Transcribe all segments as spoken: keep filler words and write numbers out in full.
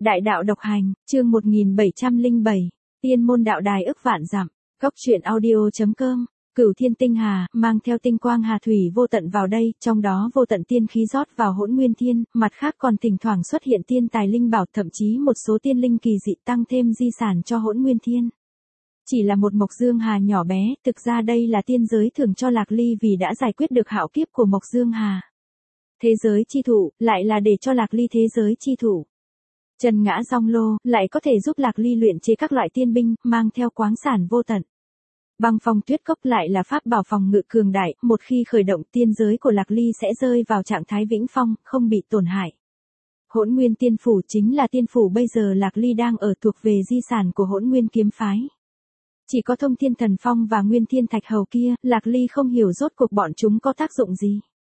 Đại đạo độc hành, chương một nghìn bảy trăm lẻ bảy, tiên môn đạo đài ức vạn dặm, cốc truyện audio.com, Cửu Thiên Tinh Hà, mang theo tinh quang hà thủy vô tận vào đây, trong đó vô tận tiên khí rót vào hỗn nguyên thiên, mặt khác còn thỉnh thoảng xuất hiện tiên tài linh bảo, thậm chí một số tiên linh kỳ dị tăng thêm di sản cho hỗn nguyên thiên. Chỉ là một Mộc Dương Hà nhỏ bé, thực ra đây là tiên giới thưởng cho Lạc Ly vì đã giải quyết được hạo kiếp của Mộc Dương Hà. Thế giới chi thủ, lại là để cho Lạc Ly thế giới chi thủ. Trần Ngã Rong Lô, lại có thể giúp Lạc Ly luyện chế các loại tiên binh, mang theo quáng sản vô tận. Băng Phong Tuyết Cốc lại là pháp bảo phòng ngự cường đại, một khi khởi động tiên giới của Lạc Ly sẽ rơi vào trạng thái vĩnh phong, không bị tổn hại. Hỗn Nguyên Tiên Phủ chính là tiên phủ bây giờ Lạc Ly đang ở, thuộc về di sản của Hỗn Nguyên kiếm phái. Chỉ có Thông Thiên Thần Phong và Nguyên Thiên Thạch Hầu kia, Lạc Ly không hiểu rốt cuộc bọn chúng có tác dụng gì.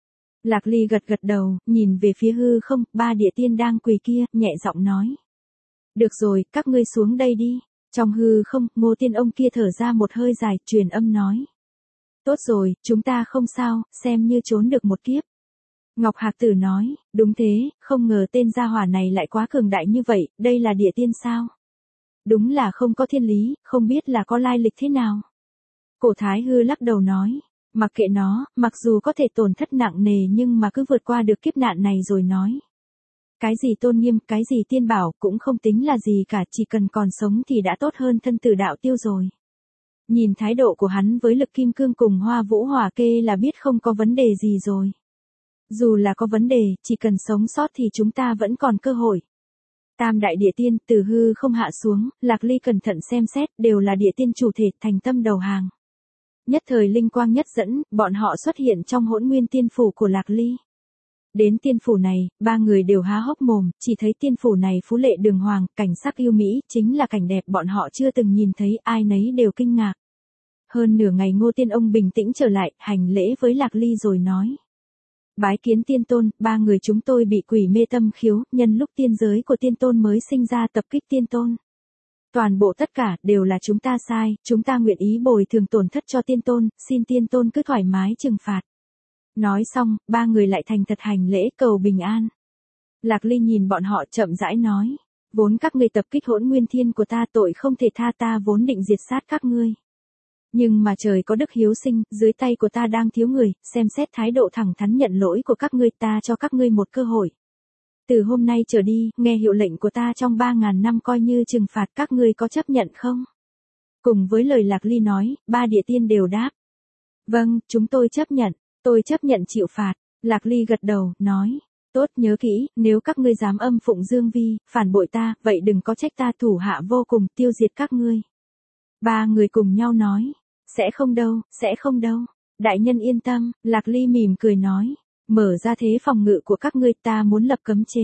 Lạc Ly gật gật đầu, nhìn về phía hư không, ba địa tiên đang quỳ kia, nhẹ giọng nói. Được rồi, các ngươi xuống đây đi. Trong hư không, Ngô Tiên ông kia thở ra một hơi dài, truyền âm nói. Tốt rồi, chúng ta không sao, xem như trốn được một kiếp. Ngọc Hạc Tử nói, đúng thế, không ngờ tên gia hỏa này lại quá cường đại như vậy, đây là địa tiên sao? Đúng là không có thiên lý, không biết là có lai lịch thế nào. Cổ Thái Hư lắc đầu nói. Mặc kệ nó, mặc dù có thể tổn thất nặng nề nhưng mà cứ vượt qua được kiếp nạn này rồi nói. Cái gì tôn nghiêm, cái gì tiên bảo, cũng không tính là gì cả, chỉ cần còn sống thì đã tốt hơn thân tử đạo tiêu rồi. Nhìn thái độ của hắn với Lực Kim Cương cùng Hoa Vũ Hỏa Kê là biết không có vấn đề gì rồi. Dù là có vấn đề, chỉ cần sống sót thì chúng ta vẫn còn cơ hội. Tam đại địa tiên, từ hư không hạ xuống, Lạc Ly cẩn thận xem xét, đều là địa tiên chủ thể, thành tâm đầu hàng. Nhất thời linh quang nhất dẫn, bọn họ xuất hiện trong Hỗn Nguyên Tiên Phủ của Lạc Ly. Đến tiên phủ này, ba người đều há hốc mồm, chỉ thấy tiên phủ này phú lệ đường hoàng, cảnh sắc yêu mỹ, chính là cảnh đẹp bọn họ chưa từng nhìn thấy, ai nấy đều kinh ngạc. Hơn nửa ngày Ngô Tiên ông bình tĩnh trở lại, hành lễ với Lạc Ly rồi nói. Bái kiến tiên tôn, ba người chúng tôi bị quỷ mê tâm khiếu, nhân lúc tiên giới của tiên tôn mới sinh ra tập kích tiên tôn. Toàn bộ tất cả, đều là chúng ta sai, chúng ta nguyện ý bồi thường tổn thất cho tiên tôn, xin tiên tôn cứ thoải mái trừng phạt. Nói xong, ba người lại thành thật hành lễ cầu bình an. Lạc Ly nhìn bọn họ chậm rãi nói, vốn các ngươi tập kích Hỗn Nguyên Thiên của ta, tội không thể tha, ta vốn định diệt sát các ngươi. Nhưng mà trời có đức hiếu sinh, dưới tay của ta đang thiếu người, xem xét thái độ thẳng thắn nhận lỗi của các ngươi, ta cho các ngươi một cơ hội. Từ hôm nay trở đi, nghe hiệu lệnh của ta trong ba ngàn năm coi như trừng phạt, các ngươi có chấp nhận không? Cùng với lời Lạc Ly nói, ba địa tiên đều đáp. Vâng, chúng tôi chấp nhận, tôi chấp nhận chịu phạt. Lạc Ly gật đầu, nói. Tốt, nhớ kỹ, nếu các ngươi dám âm phụng Dương Vi, phản bội ta, vậy đừng có trách ta thủ hạ vô cùng, tiêu diệt các ngươi. Ba người cùng nhau nói. Sẽ không đâu, sẽ không đâu. Đại nhân yên tâm, Lạc Ly mỉm cười nói. Mở ra thế phòng ngự của các ngươi, ta muốn lập cấm chế.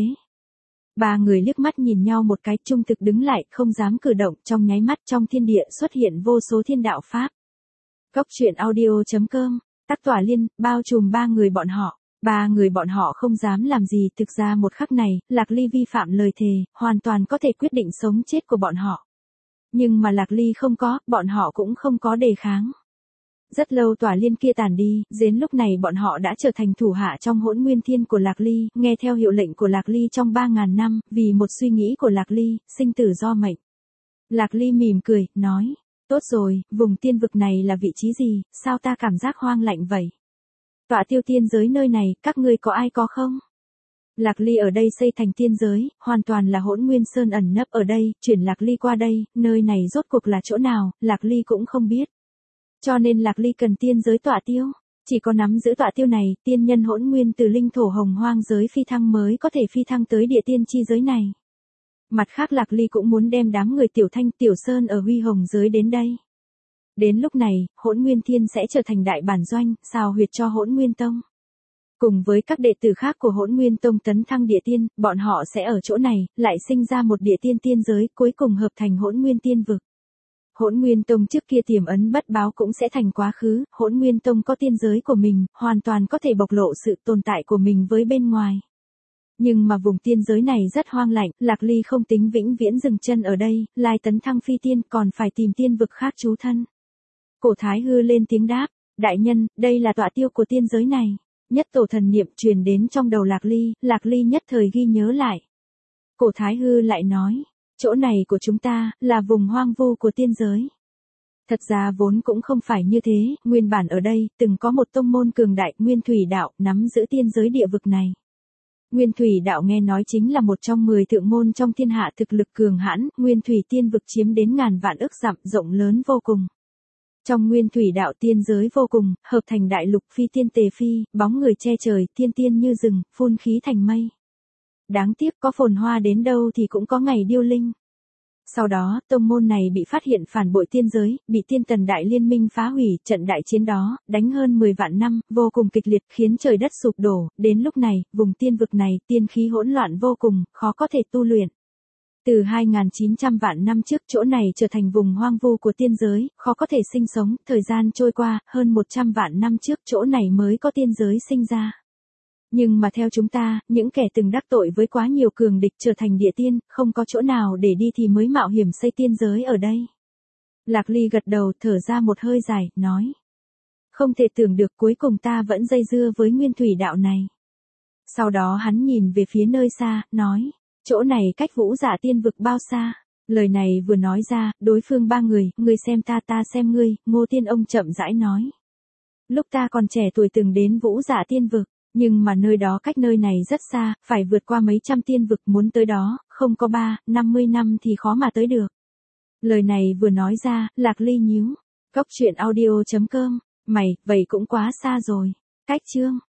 Ba người liếc mắt nhìn nhau một cái, trung thực đứng lại, không dám cử động, trong nháy mắt trong thiên địa xuất hiện vô số thiên đạo pháp. Cốc truyện audio.com, tác tỏa liên, bao trùm ba người bọn họ. Ba người bọn họ không dám làm gì, thực ra một khắc này, Lạc Ly vi phạm lời thề, hoàn toàn có thể quyết định sống chết của bọn họ. Nhưng mà Lạc Ly không có, bọn họ cũng không có đề kháng. Rất lâu tỏa liên kia tàn đi, đến lúc này bọn họ đã trở thành thủ hạ trong Hỗn Nguyên Thiên của Lạc Ly, nghe theo hiệu lệnh của Lạc Ly trong ba ngàn năm, vì một suy nghĩ của Lạc Ly, sinh tử do mệnh. Lạc Ly mỉm cười, nói, tốt rồi, vùng tiên vực này là vị trí gì, sao ta cảm giác hoang lạnh vậy? Tọa tiêu tiên giới nơi này, các ngươi có ai có không? Lạc Ly ở đây xây thành tiên giới, hoàn toàn là Hỗn Nguyên Sơn ẩn nấp ở đây, chuyển Lạc Ly qua đây, nơi này rốt cuộc là chỗ nào, Lạc Ly cũng không biết. Cho nên Lạc Ly cần tiên giới tọa tiêu, chỉ có nắm giữ tọa tiêu này, tiên nhân hỗn nguyên từ linh thổ hồng hoang giới phi thăng mới có thể phi thăng tới địa tiên chi giới này. Mặt khác Lạc Ly cũng muốn đem đám người Tiểu Thanh Tiểu Sơn ở Huy Hồng giới đến đây. Đến lúc này, Hỗn Nguyên Thiên sẽ trở thành đại bản doanh, xào huyệt cho Hỗn Nguyên Tông. Cùng với các đệ tử khác của Hỗn Nguyên Tông tấn thăng địa tiên, bọn họ sẽ ở chỗ này, lại sinh ra một địa tiên tiên giới, cuối cùng hợp thành Hỗn Nguyên Tiên vực. Hỗn Nguyên Tông trước kia tiềm ấn bất báo cũng sẽ thành quá khứ, Hỗn Nguyên Tông có tiên giới của mình, hoàn toàn có thể bộc lộ sự tồn tại của mình với bên ngoài. Nhưng mà vùng tiên giới này rất hoang lạnh, Lạc Ly không tính vĩnh viễn dừng chân ở đây, lai tấn thăng phi tiên, còn phải tìm tiên vực khác trú thân. Cổ Thái Hư lên tiếng đáp, đại nhân, đây là tọa tiêu của tiên giới này. Nhất tổ thần niệm truyền đến trong đầu Lạc Ly, Lạc Ly nhất thời ghi nhớ lại. Cổ Thái Hư lại nói, chỗ này của chúng ta, là vùng hoang vu của tiên giới. Thật ra vốn cũng không phải như thế, nguyên bản ở đây, từng có một tông môn cường đại, Nguyên Thủy Đạo, nắm giữ tiên giới địa vực này. Nguyên Thủy Đạo nghe nói chính là một trong mười thượng môn trong thiên hạ thực lực cường hãn, Nguyên Thủy tiên vực chiếm đến ngàn vạn ức dặm, rộng lớn vô cùng. Trong Nguyên Thủy Đạo tiên giới vô cùng, hợp thành đại lục phi tiên tề phi, bóng người che trời, thiên tiên như rừng, phun khí thành mây. Đáng tiếc có phồn hoa đến đâu thì cũng có ngày điêu linh. Sau đó, tông môn này bị phát hiện phản bội tiên giới, bị tiên tần đại liên minh phá hủy, trận đại chiến đó, đánh hơn mười vạn năm, vô cùng kịch liệt, khiến trời đất sụp đổ, đến lúc này, vùng tiên vực này, tiên khí hỗn loạn vô cùng, khó có thể tu luyện. Từ hai nghìn chín trăm vạn năm trước, chỗ này trở thành vùng hoang vu của tiên giới, khó có thể sinh sống, thời gian trôi qua, hơn một trăm vạn năm trước, chỗ này mới có tiên giới sinh ra. Nhưng mà theo chúng ta, những kẻ từng đắc tội với quá nhiều cường địch trở thành địa tiên, không có chỗ nào để đi thì mới mạo hiểm xây tiên giới ở đây. Lạc Ly gật đầu, thở ra một hơi dài, nói. Không thể tưởng được cuối cùng ta vẫn dây dưa với Nguyên Thủy Đạo này. Sau đó hắn nhìn về phía nơi xa, nói. Chỗ này cách Vũ Dạ tiên vực bao xa? Lời này vừa nói ra, đối phương ba người, ngươi xem ta ta xem ngươi, Ngô Tiên ông chậm rãi nói. Lúc ta còn trẻ tuổi từng đến Vũ Dạ tiên vực. Nhưng mà nơi đó cách nơi này rất xa, phải vượt qua mấy trăm tiên vực muốn tới đó, không có ba, năm mươi năm thì khó mà tới được. Lời này vừa nói ra, Lạc Ly nhíu. Cốc truyện audio chấm com, mày, vậy cũng quá xa rồi. Cách chương.